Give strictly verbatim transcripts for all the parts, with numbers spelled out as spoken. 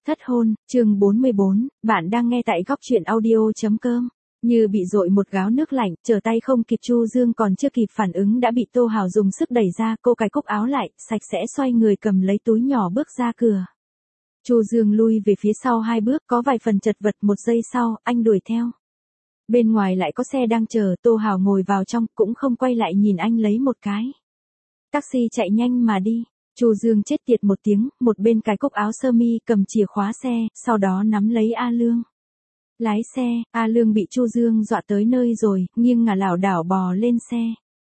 Thất hôn, chương bốn mươi bốn, bạn đang nghe tại góc truyện audio chấm com. Như bị dội một gáo nước lạnh, trở tay không kịp Chu Dương còn chưa kịp phản ứng đã bị Tô Hào dùng sức đẩy ra, cô cài cúc áo lại, sạch sẽ xoay người cầm lấy túi nhỏ bước ra cửa. Chu Dương lui về phía sau hai bước, có vài phần chật vật, một giây sau, anh đuổi theo. Bên ngoài lại có xe đang chờ, Tô Hào ngồi vào trong, cũng không quay lại nhìn anh lấy một cái. Taxi chạy nhanh mà đi. Chu Dương chết tiệt một tiếng, một bên cài cúc áo sơ mi cầm chìa khóa xe, sau đó nắm lấy A Lương. Lái xe, A Lương bị Chu Dương dọa tới nơi rồi, nghiêng ngả lảo đảo bò lên xe.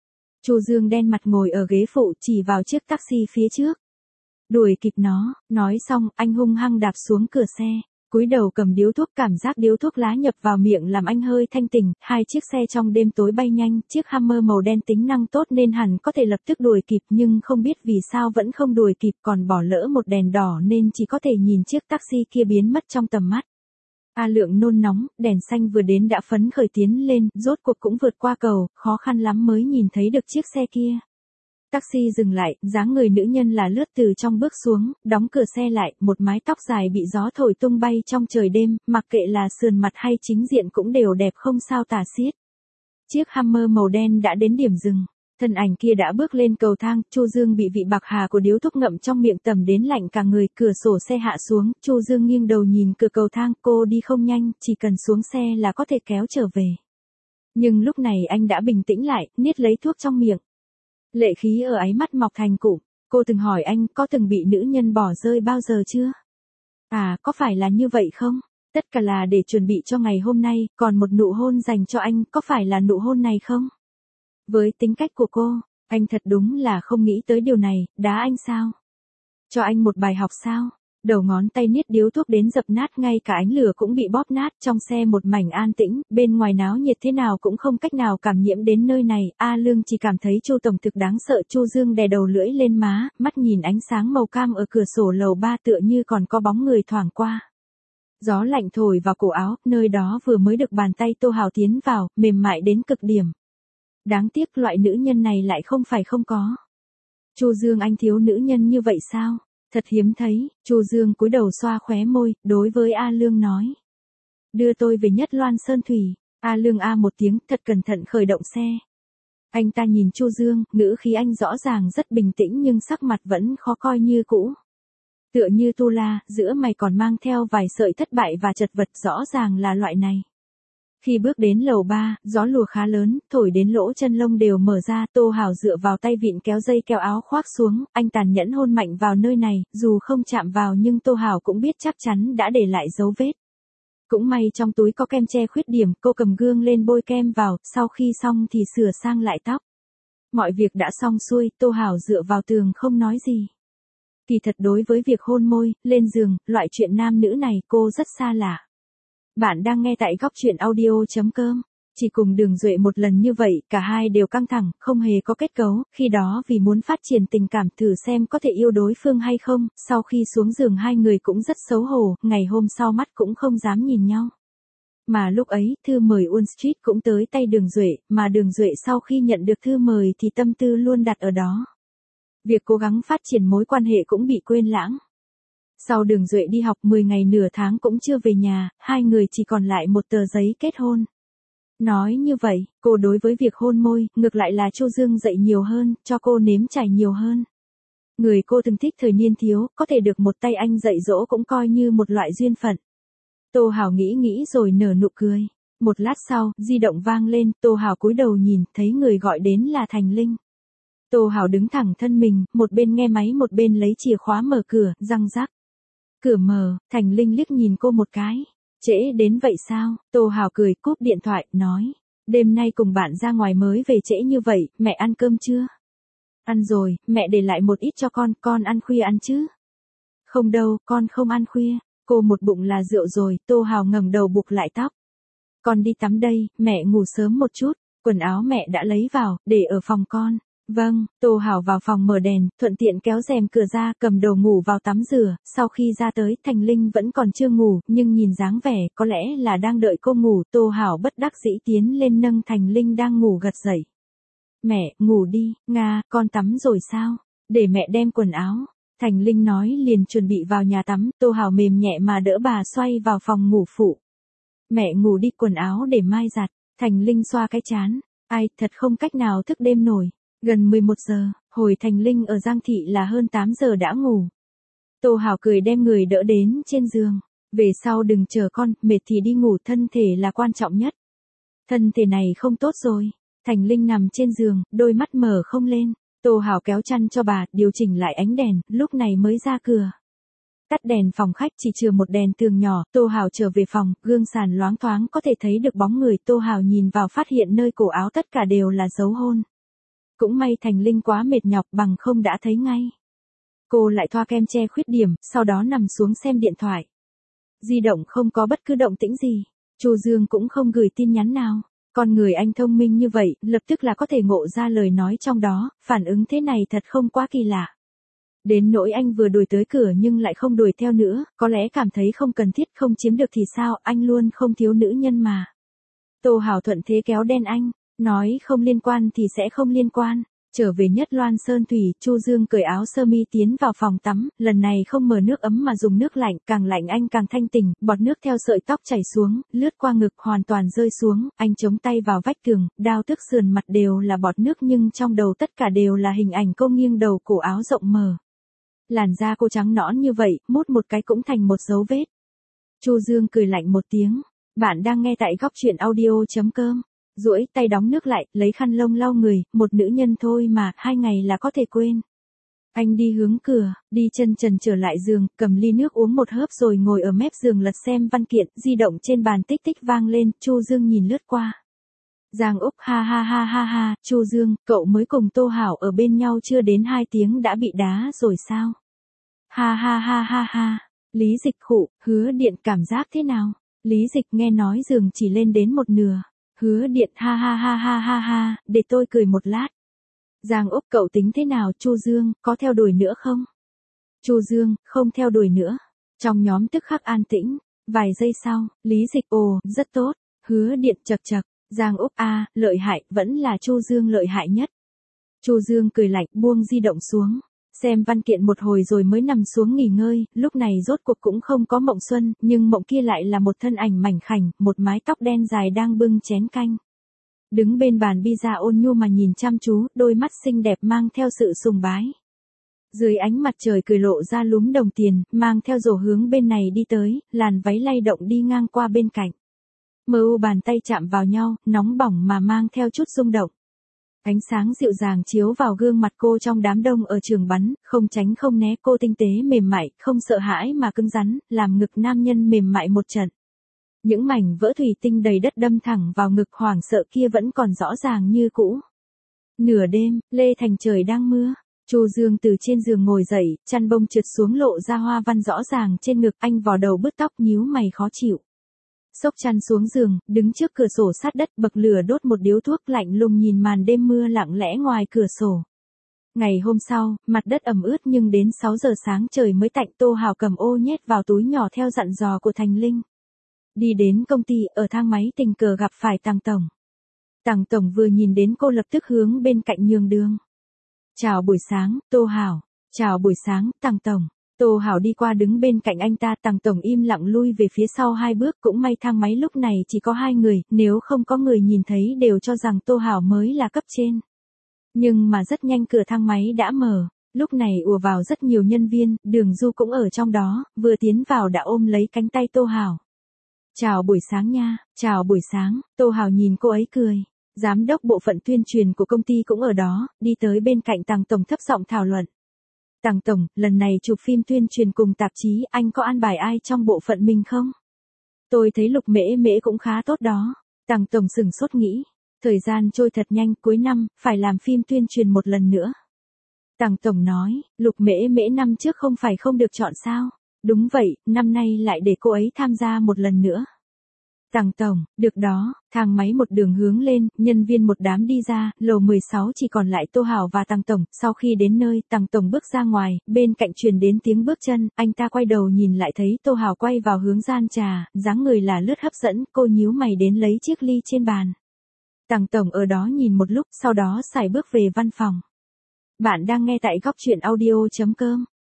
Chu Dương đen mặt ngồi ở ghế phụ chỉ vào chiếc taxi phía trước. Đuổi kịp nó, nói xong, anh hung hăng đạp xuống cửa xe. Cúi đầu cầm điếu thuốc, cảm giác điếu thuốc lá nhập vào miệng làm anh hơi thanh tỉnh, hai chiếc xe trong đêm tối bay nhanh, chiếc Hummer màu đen tính năng tốt nên hẳn có thể lập tức đuổi kịp nhưng không biết vì sao vẫn không đuổi kịp, còn bỏ lỡ một đèn đỏ nên chỉ có thể nhìn chiếc taxi kia biến mất trong tầm mắt. A Lượng nôn nóng, đèn xanh vừa đến đã phấn khởi tiến lên, rốt cuộc cũng vượt qua cầu, khó khăn lắm mới nhìn thấy được chiếc xe kia. Taxi dừng lại, dáng người nữ nhân là lướt từ trong bước xuống, đóng cửa xe lại, một mái tóc dài bị gió thổi tung bay trong trời đêm, mặc kệ là sườn mặt hay chính diện cũng đều đẹp không sao tả xiết. Chiếc Hummer màu đen đã đến điểm dừng, thân ảnh kia đã bước lên cầu thang, Chu Dương bị vị bạc hà của điếu thuốc ngậm trong miệng tầm đến lạnh cả người, cửa sổ xe hạ xuống, Chu Dương nghiêng đầu nhìn cửa cầu thang, cô đi không nhanh, chỉ cần xuống xe là có thể kéo trở về. Nhưng lúc này anh đã bình tĩnh lại, niết lấy thuốc trong miệng. Lệ khí ở áy mắt mọc thành cụm, cô từng hỏi anh có từng bị nữ nhân bỏ rơi bao giờ chưa? À, có phải là như vậy không? Tất cả là để chuẩn bị cho ngày hôm nay, còn một nụ hôn dành cho anh, có phải là nụ hôn này không? Với tính cách của cô, anh thật đúng là không nghĩ tới điều này, đá anh sao? Cho anh một bài học sao? Đầu ngón tay niết điếu thuốc đến dập nát, ngay cả ánh lửa cũng bị bóp nát, trong xe một mảnh an tĩnh, bên ngoài náo nhiệt thế nào cũng không cách nào cảm nhiễm đến nơi này, A Lương chỉ cảm thấy Chu tổng thực đáng sợ. Chu Dương đè đầu lưỡi lên má, mắt nhìn ánh sáng màu cam ở cửa sổ lầu ba tựa như còn có bóng người thoảng qua. Gió lạnh thổi vào cổ áo, nơi đó vừa mới được bàn tay Tô Hào tiến vào, mềm mại đến cực điểm. Đáng tiếc loại nữ nhân này lại không phải không có. Chu Dương, anh thiếu nữ nhân như vậy sao? Thật hiếm thấy. Chu Dương cúi đầu xoa khóe môi, đối với A Lương nói. Đưa tôi về Nhất Loan Sơn Thủy. A Lương a một tiếng, thật cẩn thận khởi động xe. Anh ta nhìn Chu Dương, ngữ khí anh rõ ràng rất bình tĩnh nhưng sắc mặt vẫn khó coi như cũ. Tựa như tu la, giữa mày còn mang theo vài sợi thất bại và chật vật, rõ ràng là loại này. Khi bước đến lầu ba, gió lùa khá lớn, thổi đến lỗ chân lông đều mở ra, Tô Hào dựa vào tay vịn kéo dây kéo áo khoác xuống, anh tàn nhẫn hôn mạnh vào nơi này, dù không chạm vào nhưng Tô Hào cũng biết chắc chắn đã để lại dấu vết. Cũng may trong túi có kem che khuyết điểm, cô cầm gương lên bôi kem vào, sau khi xong thì sửa sang lại tóc. Mọi việc đã xong xuôi, Tô Hào dựa vào tường không nói gì. Kỳ thật đối với việc hôn môi, lên giường, loại chuyện nam nữ này cô rất xa lạ. Bạn đang nghe tại góc truyện audio chấm com. Chỉ cùng Đường Duệ một lần như vậy, cả hai đều căng thẳng, không hề có kết cấu, khi đó vì muốn phát triển tình cảm thử xem có thể yêu đối phương hay không, sau khi xuống giường hai người cũng rất xấu hổ, ngày hôm sau mắt cũng không dám nhìn nhau. Mà lúc ấy, thư mời Wall Street cũng tới tay Đường Duệ, mà Đường Duệ sau khi nhận được thư mời thì tâm tư luôn đặt ở đó. Việc cố gắng phát triển mối quan hệ cũng bị quên lãng. Sau Đường Duệ đi học mười ngày nửa tháng cũng chưa về nhà, hai người chỉ còn lại một tờ giấy kết hôn. Nói như vậy, cô đối với việc hôn môi, ngược lại là Chu Dương dạy nhiều hơn, cho cô nếm trải nhiều hơn. Người cô từng thích thời niên thiếu, có thể được một tay anh dạy dỗ cũng coi như một loại duyên phận. Tô Hào nghĩ nghĩ rồi nở nụ cười. Một lát sau, di động vang lên, Tô Hào cúi đầu nhìn, thấy người gọi đến là Thành Linh. Tô Hào đứng thẳng thân mình, một bên nghe máy một bên lấy chìa khóa mở cửa, răng rắc. Cửa mở, Thành Linh liếc nhìn cô một cái. Trễ đến vậy sao? Tô Hào cười cúp điện thoại, nói. Đêm nay cùng bạn ra ngoài mới về trễ như vậy, mẹ ăn cơm chưa? Ăn rồi, mẹ để lại một ít cho con, con ăn khuya ăn chứ? Không đâu, con không ăn khuya. Cô một bụng là rượu rồi, Tô Hào ngẩng đầu buộc lại tóc. Con đi tắm đây, mẹ ngủ sớm một chút, quần áo mẹ đã lấy vào, để ở phòng con. Vâng, Tô Hào vào phòng mở đèn, thuận tiện kéo rèm cửa ra, cầm đồ ngủ vào tắm rửa, sau khi ra tới, Thành Linh vẫn còn chưa ngủ, nhưng nhìn dáng vẻ, có lẽ là đang đợi cô ngủ, Tô Hào bất đắc dĩ tiến lên nâng Thành Linh đang ngủ gật dậy. Mẹ, ngủ đi, Nga, con tắm rồi sao? Để mẹ đem quần áo. Thành Linh nói liền chuẩn bị vào nhà tắm, Tô Hào mềm nhẹ mà đỡ bà xoay vào phòng ngủ phụ. Mẹ ngủ đi, quần áo để mai giặt. Thành Linh xoa cái trán. Ai, thật không cách nào thức đêm nổi. Gần mười một giờ, hồi Thành Linh ở Giang Thị là hơn tám giờ đã ngủ. Tô Hào cười đem người đỡ đến trên giường. Về sau đừng chờ con, mệt thì đi ngủ, thân thể là quan trọng nhất. Thân thể này không tốt rồi. Thành Linh nằm trên giường, đôi mắt mở không lên. Tô Hào kéo chăn cho bà, điều chỉnh lại ánh đèn, lúc này mới ra cửa. Tắt đèn phòng khách, chỉ chừa một đèn tường nhỏ, Tô Hào trở về phòng, gương sàn loáng thoáng có thể thấy được bóng người. Tô Hào nhìn vào phát hiện nơi cổ áo tất cả đều là dấu hôn. Cũng may Thành Linh quá mệt nhọc, bằng không đã thấy ngay. Cô lại thoa kem che khuyết điểm, sau đó nằm xuống xem điện thoại. Di động không có bất cứ động tĩnh gì. Chu Dương cũng không gửi tin nhắn nào. Con người anh thông minh như vậy, lập tức là có thể ngộ ra lời nói trong đó, phản ứng thế này thật không quá kỳ lạ. Đến nỗi anh vừa đuổi tới cửa nhưng lại không đuổi theo nữa, có lẽ cảm thấy không cần thiết, không chiếm được thì sao, anh luôn không thiếu nữ nhân mà. Tô Hào thuận thế kéo đen anh, nói không liên quan thì sẽ không liên quan. Trở về Nhất Loan Sơn Thủy, Chu Dương cởi áo sơ mi tiến vào phòng tắm, lần này không mở nước ấm mà dùng nước lạnh, càng lạnh anh càng thanh tỉnh, bọt nước theo sợi tóc chảy xuống, lướt qua ngực hoàn toàn rơi xuống, anh chống tay vào vách tường, đao tức sườn mặt đều là bọt nước nhưng trong đầu tất cả đều là hình ảnh cô nghiêng đầu, cổ áo rộng mở. Làn da cô trắng nõn như vậy, mút một cái cũng thành một dấu vết. Chu Dương cười lạnh một tiếng, bạn đang nghe tại góc truyện audio.com. Duỗi tay đóng nước lại, lấy khăn lông lau người, một nữ nhân thôi mà, hai ngày là có thể quên. Anh đi hướng cửa, đi chân trần trở lại giường, cầm ly nước uống một hớp rồi ngồi ở mép giường lật xem văn kiện, di động trên bàn tích tích vang lên, Chu Dương nhìn lướt qua. Giang Úc ha ha ha ha ha, Chu Dương, cậu mới cùng Tô Hảo ở bên nhau chưa đến hai tiếng đã bị đá rồi sao? Ha ha ha ha ha, Lý Dịch khụ, Hứa Điện cảm giác thế nào? Lý Dịch nghe nói giường chỉ lên đến một nửa. Hứa Điện ha ha ha ha ha ha, để tôi cười một lát. Giang Úc cậu tính thế nào? Chu Dương, có theo đuổi nữa không? Chu Dương, không theo đuổi nữa. Trong nhóm tức khắc an tĩnh, vài giây sau, Lý Dịch ồ, rất tốt. Hứa Điện chật chật, Giang Úc a, lợi hại, vẫn là Chu Dương lợi hại nhất. Chu Dương cười lạnh, buông di động xuống. Xem văn kiện một hồi rồi mới nằm xuống nghỉ ngơi, lúc này rốt cuộc cũng không có mộng xuân, nhưng mộng kia lại là một thân ảnh mảnh khảnh, một mái tóc đen dài đang bưng chén canh. Đứng bên bàn pizza ôn nhu mà nhìn chăm chú, đôi mắt xinh đẹp mang theo sự sùng bái. Dưới ánh mặt trời cười lộ ra lúm đồng tiền, mang theo rổ hướng bên này đi tới, làn váy lay động đi ngang qua bên cạnh. Mờ u bàn tay chạm vào nhau, nóng bỏng mà mang theo chút rung động. Ánh sáng dịu dàng chiếu vào gương mặt cô trong đám đông ở trường bắn, không tránh không né, cô tinh tế mềm mại, không sợ hãi mà cứng rắn, làm ngực nam nhân mềm mại một trận. Những mảnh vỡ thủy tinh đầy đất đâm thẳng vào ngực, hoảng sợ kia vẫn còn rõ ràng như cũ. Nửa đêm, Lê Thành trời đang mưa. Chu Dương từ trên giường ngồi dậy, chăn bông trượt xuống lộ ra hoa văn rõ ràng trên ngực, anh vò đầu bứt tóc nhíu mày khó chịu. Xốc chăn xuống giường, đứng trước cửa sổ sát đất, bậc lửa đốt một điếu thuốc, lạnh lùng nhìn màn đêm mưa lặng lẽ ngoài cửa sổ. Ngày hôm sau, mặt đất ẩm ướt nhưng đến sáu giờ sáng trời mới tạnh. Tô Hào cầm ô nhét vào túi nhỏ theo dặn dò của Thành Linh. Đi đến công ty, ở thang máy tình cờ gặp phải Tằng Tổng. Tằng Tổng vừa nhìn đến cô lập tức hướng bên cạnh nhường đường. Chào buổi sáng, Tô Hào. Chào buổi sáng, Tằng Tổng. Tô Hảo đi qua đứng bên cạnh anh ta, Tằng Tổng im lặng lui về phía sau hai bước, cũng may thang máy lúc này chỉ có hai người, nếu không có người nhìn thấy đều cho rằng Tô Hảo mới là cấp trên. Nhưng mà rất nhanh cửa thang máy đã mở, lúc này ùa vào rất nhiều nhân viên, Đường Du cũng ở trong đó, vừa tiến vào đã ôm lấy cánh tay Tô Hảo. Chào buổi sáng nha, chào buổi sáng, Tô Hảo nhìn cô ấy cười. Giám đốc bộ phận tuyên truyền của công ty cũng ở đó, đi tới bên cạnh Tằng Tổng thấp giọng thảo luận. Tằng Tổng, lần này chụp phim tuyên truyền cùng tạp chí, anh có an bài ai trong bộ phận mình không? Tôi thấy Lục Mễ Mễ cũng khá tốt đó. Tằng Tổng sửng sốt nghĩ. Thời gian trôi thật nhanh, cuối năm, phải làm phim tuyên truyền một lần nữa. Tằng Tổng nói, Lục Mễ Mễ năm trước không phải không được chọn sao? Đúng vậy, năm nay lại để cô ấy tham gia một lần nữa. Tằng Tổng, được đó, thang máy một đường hướng lên, nhân viên một đám đi ra, lầu mười sáu chỉ còn lại Tô Hảo và Tằng Tổng, sau khi đến nơi, Tằng Tổng bước ra ngoài, bên cạnh truyền đến tiếng bước chân, anh ta quay đầu nhìn lại thấy Tô Hảo quay vào hướng gian trà, dáng người là lướt hấp dẫn, cô nhíu mày đến lấy chiếc ly trên bàn. Tằng Tổng ở đó nhìn một lúc, sau đó sải bước về văn phòng. Bạn đang nghe tại góc truyện audio chấm com.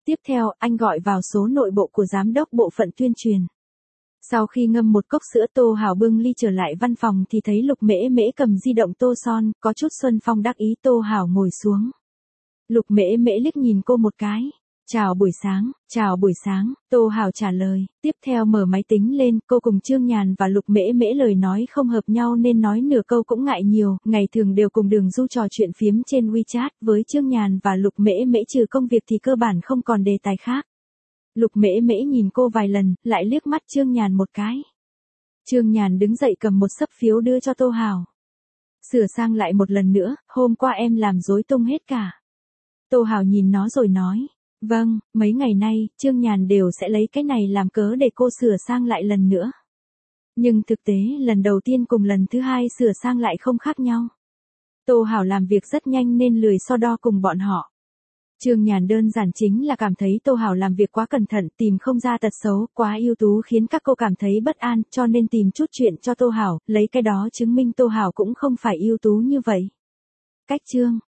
tiếp theo anh gọi vào số nội bộ của giám đốc bộ phận tuyên truyền. Sau khi ngâm một cốc sữa, Tô Hào bưng ly trở lại văn phòng thì thấy Lục Mễ Mễ cầm di động Tô Son, có chút xuân phong đắc ý. Tô Hào ngồi xuống. Lục Mễ Mễ liếc nhìn cô một cái. Chào buổi sáng, chào buổi sáng, Tô Hào trả lời, tiếp theo mở máy tính lên. Cô cùng Trương Nhàn và Lục Mễ Mễ lời nói không hợp nhau nên nói nửa câu cũng ngại nhiều, ngày thường đều cùng Đường Du trò chuyện phiếm trên WeChat. Với Trương Nhàn và Lục Mễ Mễ trừ công việc thì cơ bản không còn đề tài khác. Lục Mễ Mễ nhìn cô vài lần, lại liếc mắt Trương Nhàn một cái. Trương Nhàn đứng dậy cầm một xấp phiếu đưa cho Tô Hào. Sửa sang lại một lần nữa, hôm qua em làm rối tung hết cả. Tô Hào nhìn nó rồi nói. Vâng, mấy ngày nay, Trương Nhàn đều sẽ lấy cái này làm cớ để cô sửa sang lại lần nữa. Nhưng thực tế lần đầu tiên cùng lần thứ hai sửa sang lại không khác nhau. Tô Hào làm việc rất nhanh nên lười so đo cùng bọn họ. Trương Nhàn đơn giản chính là cảm thấy Tô Hào làm việc quá cẩn thận, tìm không ra tật xấu, quá ưu tú khiến các cô cảm thấy bất an, cho nên tìm chút chuyện cho Tô Hào, lấy cái đó chứng minh Tô Hào cũng không phải ưu tú như vậy. Cách Trương